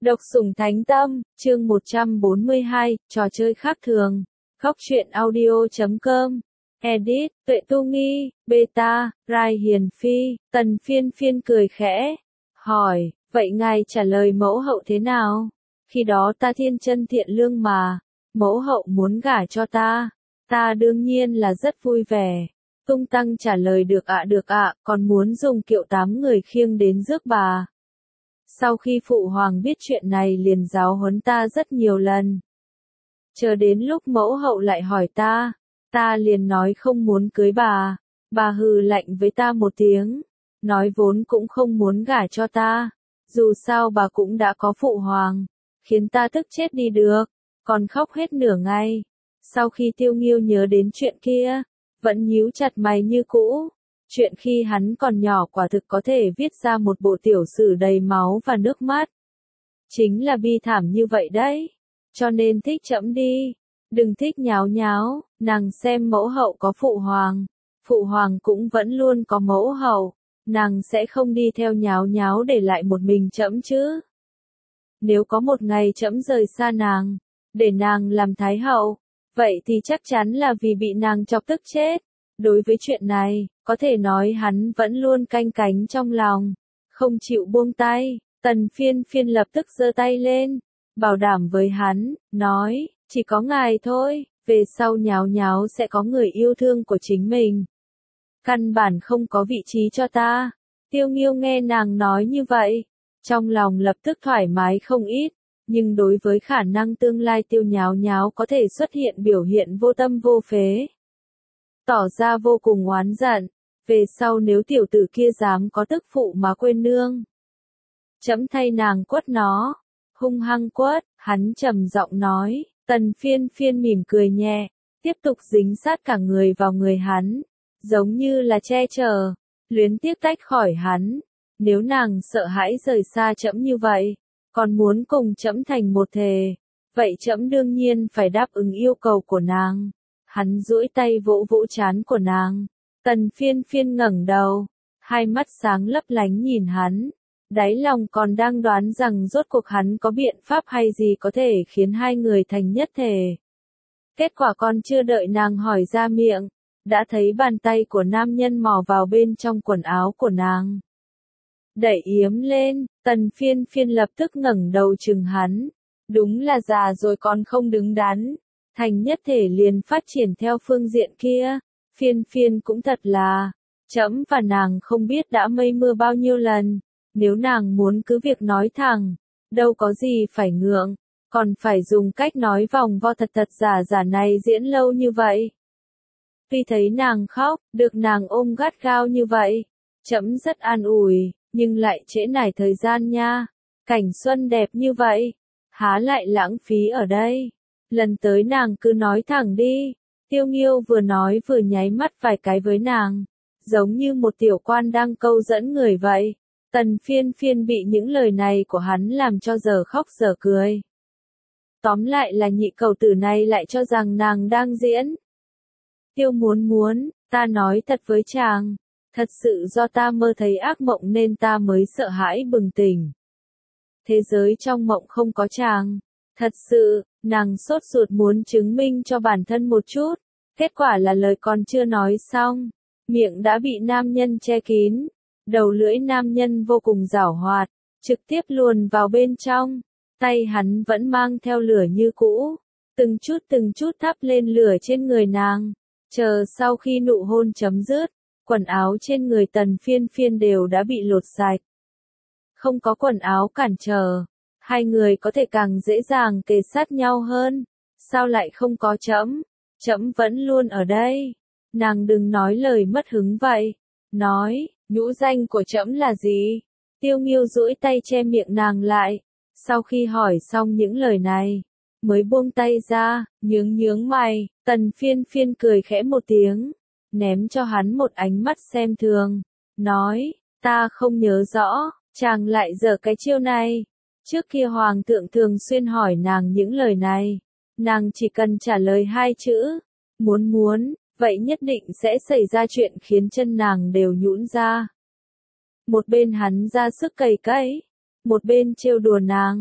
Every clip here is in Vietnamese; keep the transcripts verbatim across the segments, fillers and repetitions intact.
Độc sủng thánh tâm, chương một trăm bốn mươi hai, trò chơi khác thường. Khóc chuyện audio chấm com. Edit, Tuệ Tu Nghi, Beta, Rai Hiền Phi, Tần Phiên Phiên cười khẽ. Hỏi, vậy ngài trả lời mẫu hậu thế nào? Khi đó ta thiên chân thiện lương mà. Mẫu hậu muốn gả cho ta. Ta đương nhiên là rất vui vẻ. Tung tăng trả lời được ạ được ạ, còn muốn dùng kiệu tám người khiêng đến rước bà. Sau khi phụ hoàng biết chuyện này liền giáo huấn ta rất nhiều lần. Chờ đến lúc mẫu hậu lại hỏi ta, ta liền nói không muốn cưới bà. Bà hừ lạnh với ta một tiếng, nói vốn cũng không muốn gả cho ta. Dù sao bà cũng đã có phụ hoàng, khiến ta tức chết đi được, còn khóc hết nửa ngày. Sau khi Tiêu Nghiêu nhớ đến chuyện kia, vẫn nhíu chặt mày như cũ. Chuyện khi hắn còn nhỏ quả thực có thể viết ra một bộ tiểu sử đầy máu và nước mắt. Chính là bi thảm như vậy đấy. Cho nên thích trẫm đi. Đừng thích nháo nháo, nàng xem mẫu hậu có phụ hoàng. Phụ hoàng cũng vẫn luôn có mẫu hậu. Nàng sẽ không đi theo nháo nháo để lại một mình trẫm chứ. Nếu có một ngày trẫm rời xa nàng, để nàng làm thái hậu, vậy thì chắc chắn là vì bị nàng chọc tức chết. Đối với chuyện này, có thể nói hắn vẫn luôn canh cánh trong lòng, không chịu buông tay. Tần Phiên Phiên lập tức giơ tay lên, bảo đảm với hắn, nói, chỉ có ngài thôi, về sau nháo nháo sẽ có người yêu thương của chính mình. Căn bản không có vị trí cho ta. Tiêu Nghiêu nghe nàng nói như vậy, trong lòng lập tức thoải mái không ít, nhưng đối với khả năng tương lai Tiêu nháo nháo có thể xuất hiện biểu hiện vô tâm vô phế, tỏ ra vô cùng oán giận. Về sau nếu tiểu tử kia dám có tức phụ mà quên nương, trẫm thay nàng quất nó. Hung hăng quất, hắn trầm giọng nói. Tần Phiên Phiên mỉm cười nhẹ, tiếp tục dính sát cả người vào người hắn, giống như là che chở, luyến tiếc tách khỏi hắn. Nếu nàng sợ hãi rời xa trẫm như vậy, còn muốn cùng trẫm thành một thề, vậy trẫm đương nhiên phải đáp ứng yêu cầu của nàng. Hắn duỗi tay vỗ vỗ trán của nàng. Tần Phiên Phiên ngẩng đầu, hai mắt sáng lấp lánh nhìn hắn, đáy lòng còn đang đoán rằng rốt cuộc hắn có biện pháp hay gì có thể khiến hai người thành nhất thể. Kết quả còn chưa đợi nàng hỏi ra miệng, đã thấy bàn tay của nam nhân mò vào bên trong quần áo của nàng, đẩy yếm lên. Tần Phiên Phiên lập tức ngẩng đầu chừng hắn, đúng là già rồi còn không đứng đắn, thành nhất thể liền phát triển theo phương diện kia. Phiên Phiên cũng thật là, trẫm và nàng không biết đã mây mưa bao nhiêu lần, nếu nàng muốn cứ việc nói thẳng, đâu có gì phải ngượng, còn phải dùng cách nói vòng vo thật thật giả giả này diễn lâu như vậy. Tuy thấy nàng khóc, được nàng ôm gắt gao như vậy, trẫm rất an ủi, nhưng lại trễ nải thời gian nha. Cảnh xuân đẹp như vậy, há lại lãng phí ở đây. Lần tới nàng cứ nói thẳng đi. Tiêu Nghiêu vừa nói vừa nháy mắt vài cái với nàng, giống như một tiểu quan đang câu dẫn người vậy. Tần Phiên Phiên bị những lời này của hắn làm cho giờ khóc giờ cười. Tóm lại là nhị cầu tử này lại cho rằng nàng đang diễn. Tiêu muốn muốn, ta nói thật với chàng, thật sự do ta mơ thấy ác mộng nên ta mới sợ hãi bừng tỉnh. Thế giới trong mộng không có chàng. Thật sự, nàng sốt ruột muốn chứng minh cho bản thân một chút. Kết quả là lời còn chưa nói xong, miệng đã bị nam nhân che kín. Đầu lưỡi nam nhân vô cùng giảo hoạt, trực tiếp luồn vào bên trong. Tay hắn vẫn mang theo lửa như cũ, từng chút từng chút thắp lên lửa trên người nàng. Chờ sau khi nụ hôn chấm dứt, quần áo trên người Tần Phiên Phiên đều đã bị lột sạch. Không có quần áo cản trở, hai người có thể càng dễ dàng kề sát nhau hơn. Sao lại không có trẫm? Trẫm vẫn luôn ở đây. Nàng đừng nói lời mất hứng vậy. Nói, nhũ danh của trẫm là gì? Tiêu Nghiêu duỗi tay che miệng nàng lại. Sau khi hỏi xong những lời này, mới buông tay ra, nhướng nhướng mày. Tần Phiên Phiên cười khẽ một tiếng, ném cho hắn một ánh mắt xem thường. Nói, ta không nhớ rõ. Chàng lại giở cái chiêu này. Trước kia hoàng thượng thường xuyên hỏi nàng những lời này, nàng chỉ cần trả lời hai chữ, muốn muốn, vậy nhất định sẽ xảy ra chuyện khiến chân nàng đều nhũn ra. Một bên hắn ra sức cày cấy, một bên trêu đùa nàng,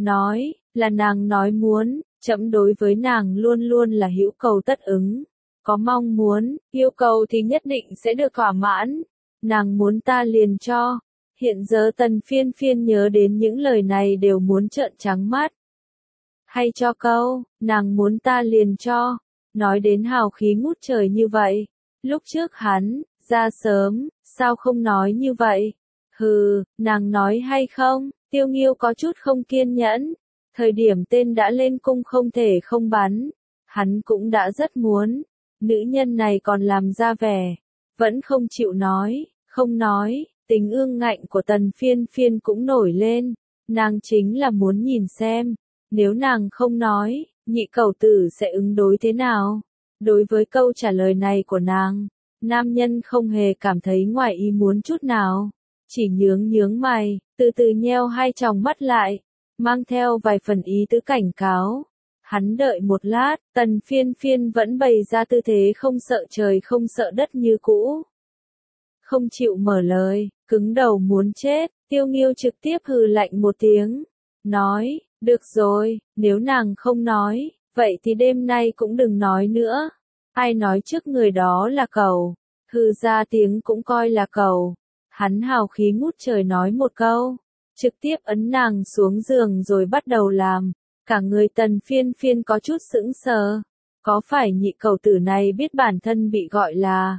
nói, là nàng nói muốn, trẫm đối với nàng luôn luôn là hữu cầu tất ứng. Có mong muốn, yêu cầu thì nhất định sẽ được thỏa mãn. Nàng muốn ta liền cho. Hiện giờ Tần Phiên Phiên nhớ đến những lời này đều muốn trợn trắng mắt. Hay cho câu, nàng muốn ta liền cho. Nói đến hào khí ngút trời như vậy. Lúc trước hắn, ra sớm, sao không nói như vậy? Hừ, nàng nói hay không? Tiêu Nghiêu có chút không kiên nhẫn. Thời điểm tên đã lên cung không thể không bắn. Hắn cũng đã rất muốn. Nữ nhân này còn làm ra vẻ. Vẫn không chịu nói, không nói. Tính ương ngạnh của Tần Phiên Phiên cũng nổi lên. Nàng chính là muốn nhìn xem. Nếu nàng không nói, nhị cẩu tử sẽ ứng đối thế nào? Đối với câu trả lời này của nàng, nam nhân không hề cảm thấy ngoài ý muốn chút nào. Chỉ nhướng nhướng mày, từ từ nheo hai tròng mắt lại, mang theo vài phần ý tứ cảnh cáo. Hắn đợi một lát, Tần Phiên Phiên vẫn bày ra tư thế không sợ trời không sợ đất như cũ. Không chịu mở lời, cứng đầu muốn chết, Tiêu Nghiêu trực tiếp hừ lạnh một tiếng. Nói, được rồi, nếu nàng không nói, vậy thì đêm nay cũng đừng nói nữa. Ai nói trước người đó là cẩu, hừ ra tiếng cũng coi là cẩu. Hắn hào khí ngút trời nói một câu, trực tiếp ấn nàng xuống giường rồi bắt đầu làm. Cả người Tần Phiên Phiên có chút sững sờ. Có phải nhị cẩu tử này biết bản thân bị gọi là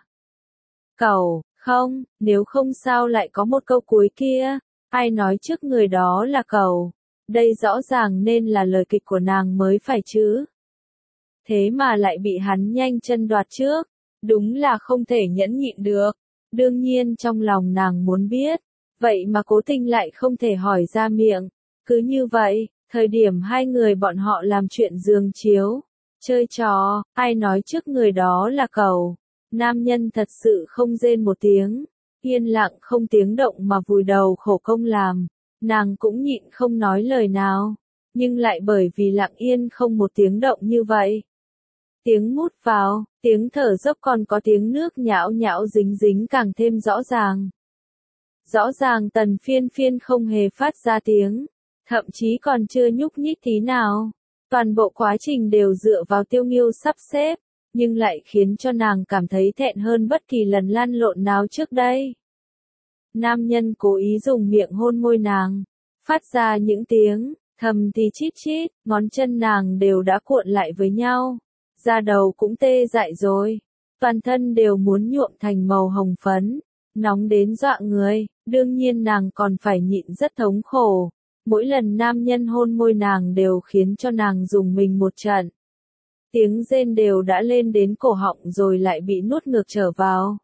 cẩu, không? Nếu không sao lại có một câu cuối kia, ai nói trước người đó là cẩu? Đây rõ ràng nên là lời kịch của nàng mới phải chứ. Thế mà lại bị hắn nhanh chân đoạt trước, đúng là không thể nhẫn nhịn được. Đương nhiên trong lòng nàng muốn biết, vậy mà cố tình lại không thể hỏi ra miệng. Cứ như vậy, thời điểm hai người bọn họ làm chuyện giường chiếu, chơi trò, ai nói trước người đó là cẩu. Nam nhân thật sự không rên một tiếng, yên lặng không tiếng động mà vùi đầu khổ công làm. Nàng cũng nhịn không nói lời nào, nhưng lại bởi vì lặng yên không một tiếng động như vậy. Tiếng mút vào, tiếng thở dốc còn có tiếng nước nhão nhão dính dính càng thêm rõ ràng. Rõ ràng Tần Phiên Phiên không hề phát ra tiếng, thậm chí còn chưa nhúc nhích tí nào. Toàn bộ quá trình đều dựa vào Tiêu Nghiêu sắp xếp, nhưng lại khiến cho nàng cảm thấy thẹn hơn bất kỳ lần lăn lộn nào trước đây. Nam nhân cố ý dùng miệng hôn môi nàng, phát ra những tiếng thầm thì chít chít, ngón chân nàng đều đã cuộn lại với nhau, da đầu cũng tê dại rồi, toàn thân đều muốn nhuộm thành màu hồng phấn, nóng đến dọa người. Đương nhiên nàng còn phải nhịn rất thống khổ, mỗi lần nam nhân hôn môi nàng đều khiến cho nàng dùng mình một trận. Tiếng rên đều đã lên đến cổ họng rồi lại bị nuốt ngược trở vào.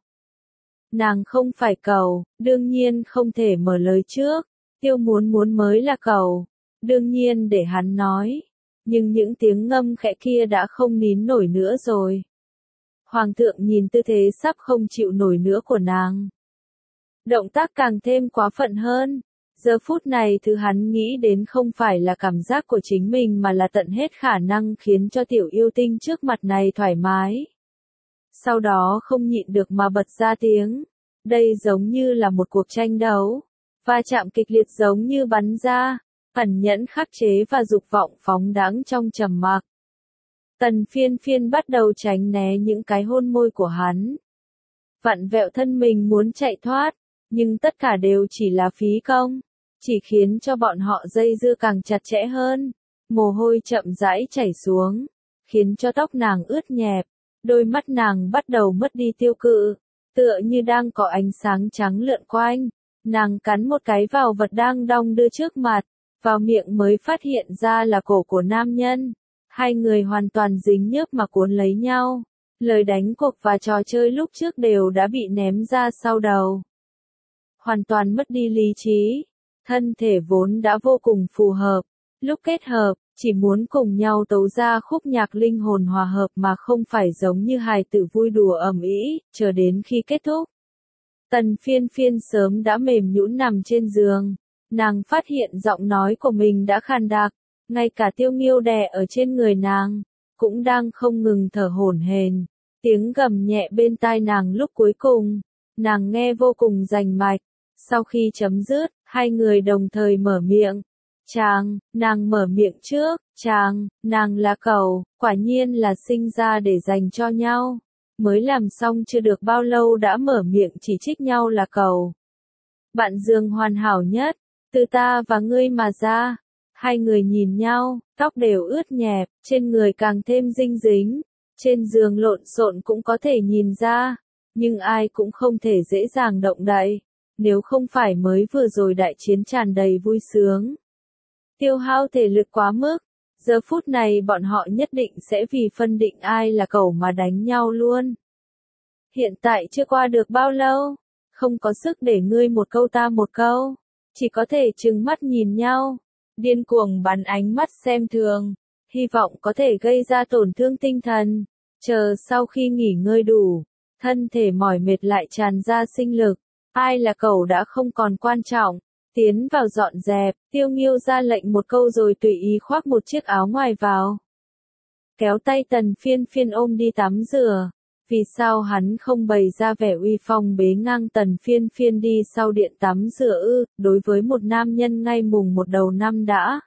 Nàng không phải cẩu, đương nhiên không thể mở lời trước. Tiêu muốn muốn mới là cẩu, đương nhiên để hắn nói. Nhưng những tiếng ngâm khẽ kia đã không nín nổi nữa rồi. Hoàng thượng nhìn tư thế sắp không chịu nổi nữa của nàng. Động tác càng thêm quá phận hơn. Giờ phút này thứ hắn nghĩ đến không phải là cảm giác của chính mình mà là tận hết khả năng khiến cho tiểu yêu tinh trước mặt này thoải mái. Sau đó không nhịn được mà bật ra tiếng. Đây giống như là một cuộc tranh đấu. Va chạm kịch liệt giống như bắn ra. Ẩn nhẫn khắc chế và dục vọng phóng đãng trong trầm mặc. Tần Phiên Phiên bắt đầu tránh né những cái hôn môi của hắn. Vặn vẹo thân mình muốn chạy thoát. Nhưng tất cả đều chỉ là phí công. Chỉ khiến cho bọn họ dây dưa càng chặt chẽ hơn. Mồ hôi chậm rãi chảy xuống. Khiến cho tóc nàng ướt nhẹp. Đôi mắt nàng bắt đầu mất đi tiêu cự. Tựa như đang có ánh sáng trắng lượn quanh. Nàng cắn một cái vào vật đang đong đưa trước mặt. Vào miệng mới phát hiện ra là cổ của nam nhân. Hai người hoàn toàn dính nhớp mà cuốn lấy nhau. Lời đánh cuộc và trò chơi lúc trước đều đã bị ném ra sau đầu. Hoàn toàn mất đi lý trí. Thân thể vốn đã vô cùng phù hợp. Lúc kết hợp, chỉ muốn cùng nhau tấu ra khúc nhạc linh hồn hòa hợp mà không phải giống như hài tử vui đùa ầm ĩ, chờ đến khi kết thúc. Tần Phiên Phiên sớm đã mềm nhũn nằm trên giường. Nàng phát hiện giọng nói của mình đã khàn đặc. Ngay cả Tiêu Nghiêu đè ở trên người nàng, cũng đang không ngừng thở hổn hển. Tiếng gầm nhẹ bên tai nàng lúc cuối cùng, nàng nghe vô cùng rành mạch. Sau khi chấm dứt, hai người đồng thời mở miệng. Chàng, nàng mở miệng trước, chàng, nàng là cậu, quả nhiên là sinh ra để dành cho nhau. Mới làm xong chưa được bao lâu đã mở miệng chỉ trích nhau là cậu. Bạn giường hoàn hảo nhất, từ ta và ngươi mà ra. Hai người nhìn nhau, tóc đều ướt nhẹp, trên người càng thêm dinh dính. Trên giường lộn xộn cũng có thể nhìn ra, nhưng ai cũng không thể dễ dàng động đậy. Nếu không phải mới vừa rồi đại chiến tràn đầy vui sướng. Tiêu hao thể lực quá mức, giờ phút này bọn họ nhất định sẽ vì phân định ai là cậu mà đánh nhau luôn. Hiện tại chưa qua được bao lâu, không có sức để ngươi một câu ta một câu, chỉ có thể trừng mắt nhìn nhau, điên cuồng bắn ánh mắt xem thường, hy vọng có thể gây ra tổn thương tinh thần, chờ sau khi nghỉ ngơi đủ, thân thể mỏi mệt lại tràn ra sinh lực, ai là cậu đã không còn quan trọng. Tiến vào dọn dẹp, Tiêu Nghiêu ra lệnh một câu rồi tùy ý khoác một chiếc áo ngoài vào. Kéo tay Tần Phiên Phiên ôm đi tắm rửa. Vì sao hắn không bày ra vẻ uy phong bế ngang Tần Phiên Phiên đi sau điện tắm rửa ư, đối với một nam nhân ngay mùng một đầu năm đã.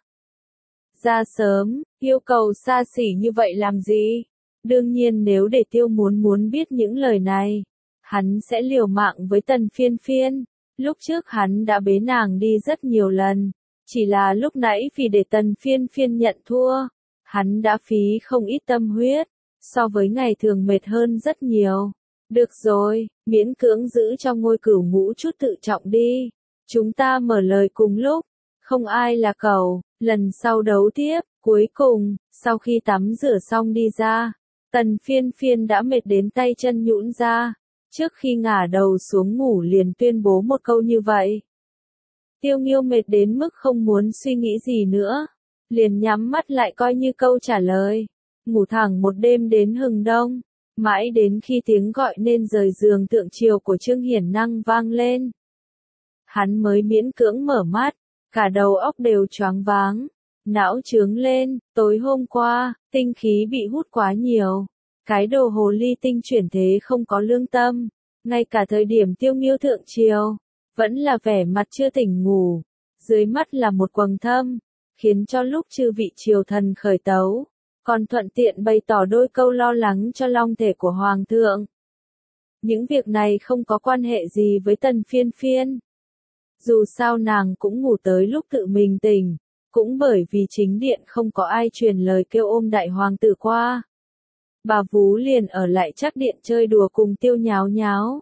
Ra sớm, yêu cầu xa xỉ như vậy làm gì? Đương nhiên nếu để Tiêu muốn muốn biết những lời này, hắn sẽ liều mạng với Tần Phiên Phiên. Lúc trước hắn đã bế nàng đi rất nhiều lần, chỉ là lúc nãy vì để Tần Phiên Phiên nhận thua, hắn đã phí không ít tâm huyết, so với ngày thường mệt hơn rất nhiều. Được rồi, miễn cưỡng giữ cho ngôi cửu ngũ chút tự trọng đi. Chúng ta mở lời cùng lúc, không ai là cậu, lần sau đấu tiếp, cuối cùng, sau khi tắm rửa xong đi ra, Tần Phiên Phiên đã mệt đến tay chân nhũn ra. Trước khi ngả đầu xuống ngủ liền tuyên bố một câu như vậy. Tiêu Nghiêu mệt đến mức không muốn suy nghĩ gì nữa, liền nhắm mắt lại coi như câu trả lời. Ngủ thẳng một đêm đến hừng đông, mãi đến khi tiếng gọi nên rời giường thượng triều của Trương Hiển Năng vang lên. Hắn mới miễn cưỡng mở mắt, cả đầu óc đều choáng váng, não trướng lên, tối hôm qua, tinh khí bị hút quá nhiều. Cái đồ hồ ly tinh chuyển thế không có lương tâm, ngay cả thời điểm Tiêu Nghiêu thượng triều, vẫn là vẻ mặt chưa tỉnh ngủ, dưới mắt là một quầng thâm, khiến cho lúc chư vị triều thần khởi tấu, còn thuận tiện bày tỏ đôi câu lo lắng cho long thể của Hoàng thượng. Những việc này không có quan hệ gì với Tần Phiên Phiên. Dù sao nàng cũng ngủ tới lúc tự mình tỉnh, cũng bởi vì chính điện không có ai truyền lời kêu ôm đại hoàng tử qua. Bà vú liền ở lại chắc điện chơi đùa cùng Tiêu nháo nháo.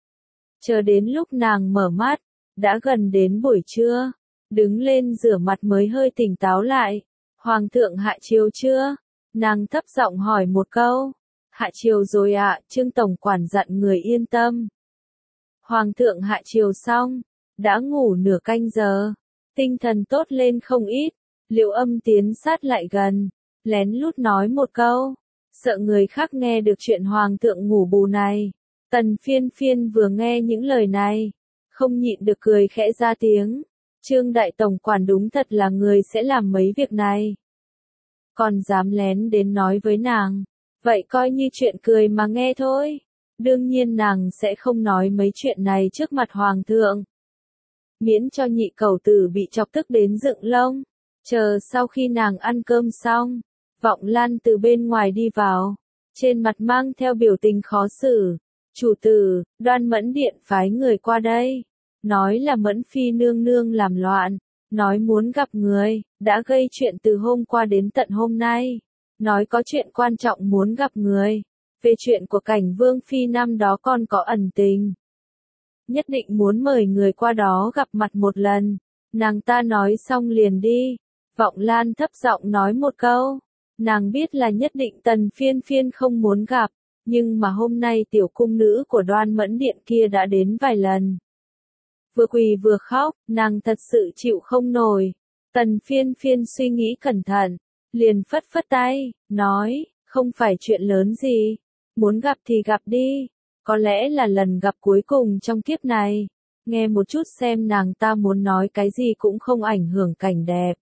Chờ đến lúc nàng mở mắt, đã gần đến buổi trưa, đứng lên rửa mặt mới hơi tỉnh táo lại. Hoàng thượng hạ chiều chưa? Nàng thấp giọng hỏi một câu. Hạ chiều rồi ạ, Trương Tổng quản dặn người yên tâm. Hoàng thượng hạ chiều xong, đã ngủ nửa canh giờ, tinh thần tốt lên không ít, Liệu Âm tiến sát lại gần, lén lút nói một câu. Sợ người khác nghe được chuyện hoàng thượng ngủ bù này. Tần Phiên Phiên vừa nghe những lời này, không nhịn được cười khẽ ra tiếng. Trương đại tổng quản đúng thật là người sẽ làm mấy việc này. Còn dám lén đến nói với nàng, vậy coi như chuyện cười mà nghe thôi. Đương nhiên nàng sẽ không nói mấy chuyện này trước mặt hoàng thượng. Miễn cho nhị cẩu tử bị chọc tức đến dựng lông. Chờ sau khi nàng ăn cơm xong, Vọng Lan từ bên ngoài đi vào, trên mặt mang theo biểu tình khó xử. Chủ tử, Đoan Mẫn Điện phái người qua đây, nói là Mẫn Phi nương nương làm loạn, nói muốn gặp người, đã gây chuyện từ hôm qua đến tận hôm nay, nói có chuyện quan trọng muốn gặp người, về chuyện của Cảnh Vương Phi năm đó còn có ẩn tình. Nhất định muốn mời người qua đó gặp mặt một lần, nàng ta nói xong liền đi, Vọng Lan thấp giọng nói một câu. Nàng biết là nhất định Tần Phiên Phiên không muốn gặp, nhưng mà hôm nay tiểu cung nữ của Đoan Mẫn Điện kia đã đến vài lần. Vừa quỳ vừa khóc, nàng thật sự chịu không nổi. Tần Phiên Phiên suy nghĩ cẩn thận, liền phất phất tay, nói, không phải chuyện lớn gì, muốn gặp thì gặp đi, có lẽ là lần gặp cuối cùng trong kiếp này. Nghe một chút xem nàng ta muốn nói cái gì cũng không ảnh hưởng cảnh đẹp.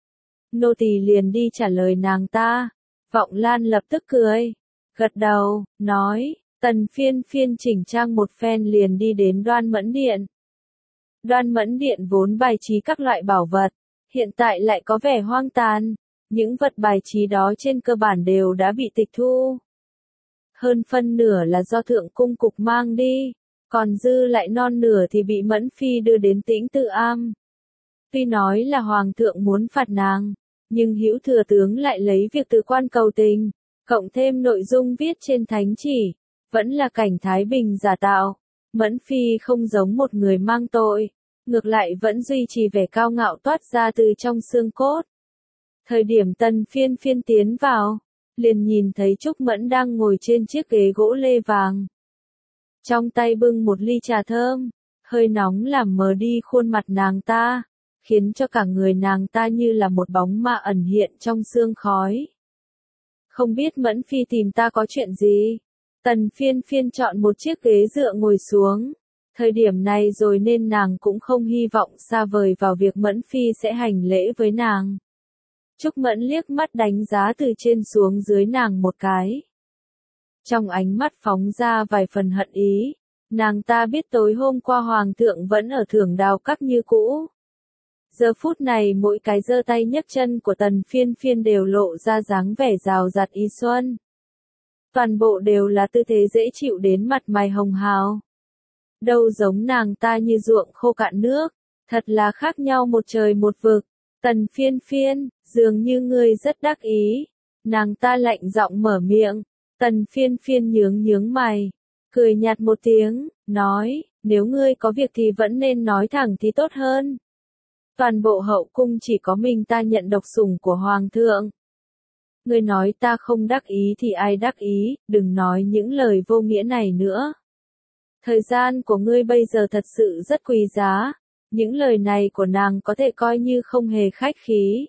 Nô tỳ liền đi trả lời nàng ta. Vọng Lan lập tức cười, gật đầu, nói, Tần Phiên Phiên chỉnh trang một phen liền đi đến Đoan Mẫn Điện. Đoan Mẫn Điện vốn bày trí các loại bảo vật, hiện tại lại có vẻ hoang tàn. Những vật bài trí đó trên cơ bản đều đã bị tịch thu. Hơn phân nửa là do thượng cung cục mang đi, còn dư lại non nửa thì bị Mẫn Phi đưa đến Tĩnh Tự Am. Tuy nói là hoàng thượng muốn phạt nàng, nhưng Hữu Thừa tướng lại lấy việc từ quan cầu tình, cộng thêm nội dung viết trên thánh chỉ, vẫn là cảnh thái bình giả tạo. Mẫn Phi không giống một người mang tội, ngược lại vẫn duy trì vẻ cao ngạo toát ra từ trong xương cốt. Thời điểm Tần Phiên Phiên tiến vào, liền nhìn thấy Trúc Mẫn đang ngồi trên chiếc ghế gỗ lê vàng. Trong tay bưng một ly trà thơm, hơi nóng làm mờ đi khuôn mặt nàng ta, khiến cho cả người nàng ta như là một bóng ma ẩn hiện trong sương khói. Không biết Mẫn Phi tìm ta có chuyện gì? Tần Phiên Phiên chọn một chiếc ghế dựa ngồi xuống. Thời điểm này rồi nên nàng cũng không hy vọng xa vời vào việc Mẫn Phi sẽ hành lễ với nàng. Trúc Mẫn liếc mắt đánh giá từ trên xuống dưới nàng một cái. Trong ánh mắt phóng ra vài phần hận ý, nàng ta biết tối hôm qua hoàng thượng vẫn ở Thưởng Đào Các như cũ. Giờ phút này mỗi cái giơ tay nhấc chân của Tần Phiên Phiên đều lộ ra dáng vẻ rào rạt ý xuân. Toàn bộ đều là tư thế dễ chịu đến mặt mày hồng hào. Đâu giống nàng ta như ruộng khô cạn nước, thật là khác nhau một trời một vực. Tần Phiên Phiên, dường như ngươi rất đắc ý. Nàng ta lạnh giọng mở miệng. Tần Phiên Phiên nhướng nhướng mày, cười nhạt một tiếng, nói, nếu ngươi có việc thì vẫn nên nói thẳng thì tốt hơn. Toàn bộ hậu cung chỉ có mình ta nhận độc sủng của hoàng thượng. Ngươi nói ta không đắc ý thì ai đắc ý, đừng nói những lời vô nghĩa này nữa. Thời gian của ngươi bây giờ thật sự rất quý giá, những lời này của nàng có thể coi như không hề khách khí.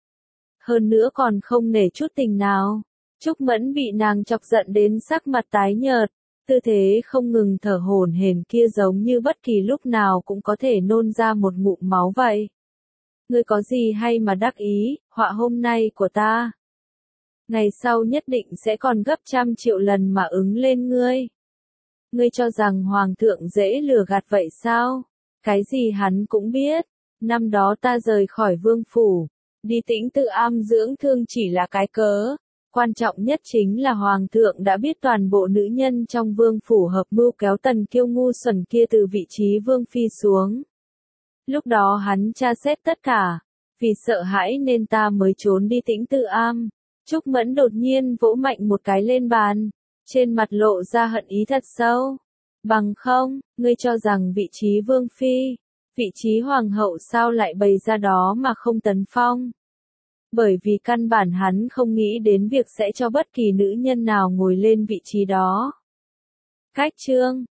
Hơn nữa còn không nể chút tình nào. Trúc Mẫn bị nàng chọc giận đến sắc mặt tái nhợt, tư thế không ngừng thở hổn hển kia giống như bất kỳ lúc nào cũng có thể nôn ra một ngụm máu vậy. Ngươi có gì hay mà đắc ý, họa hôm nay của ta. Ngày sau nhất định sẽ còn gấp trăm triệu lần mà ứng lên ngươi. Ngươi cho rằng hoàng thượng dễ lừa gạt vậy sao? Cái gì hắn cũng biết. Năm đó ta rời khỏi vương phủ, đi Tĩnh Tự Am dưỡng thương chỉ là cái cớ. Quan trọng nhất chính là hoàng thượng đã biết toàn bộ nữ nhân trong vương phủ hợp mưu kéo Tần Kiêu ngu xuẩn kia từ vị trí vương phi xuống. Lúc đó hắn tra xét tất cả, vì sợ hãi nên ta mới trốn đi Tĩnh Tự Am. Trúc Mẫn đột nhiên vỗ mạnh một cái lên bàn, trên mặt lộ ra hận ý thật sâu. Bằng không, ngươi cho rằng vị trí vương phi, vị trí hoàng hậu sao lại bày ra đó mà không tấn phong? Bởi vì căn bản hắn không nghĩ đến việc sẽ cho bất kỳ nữ nhân nào ngồi lên vị trí đó. Cách chương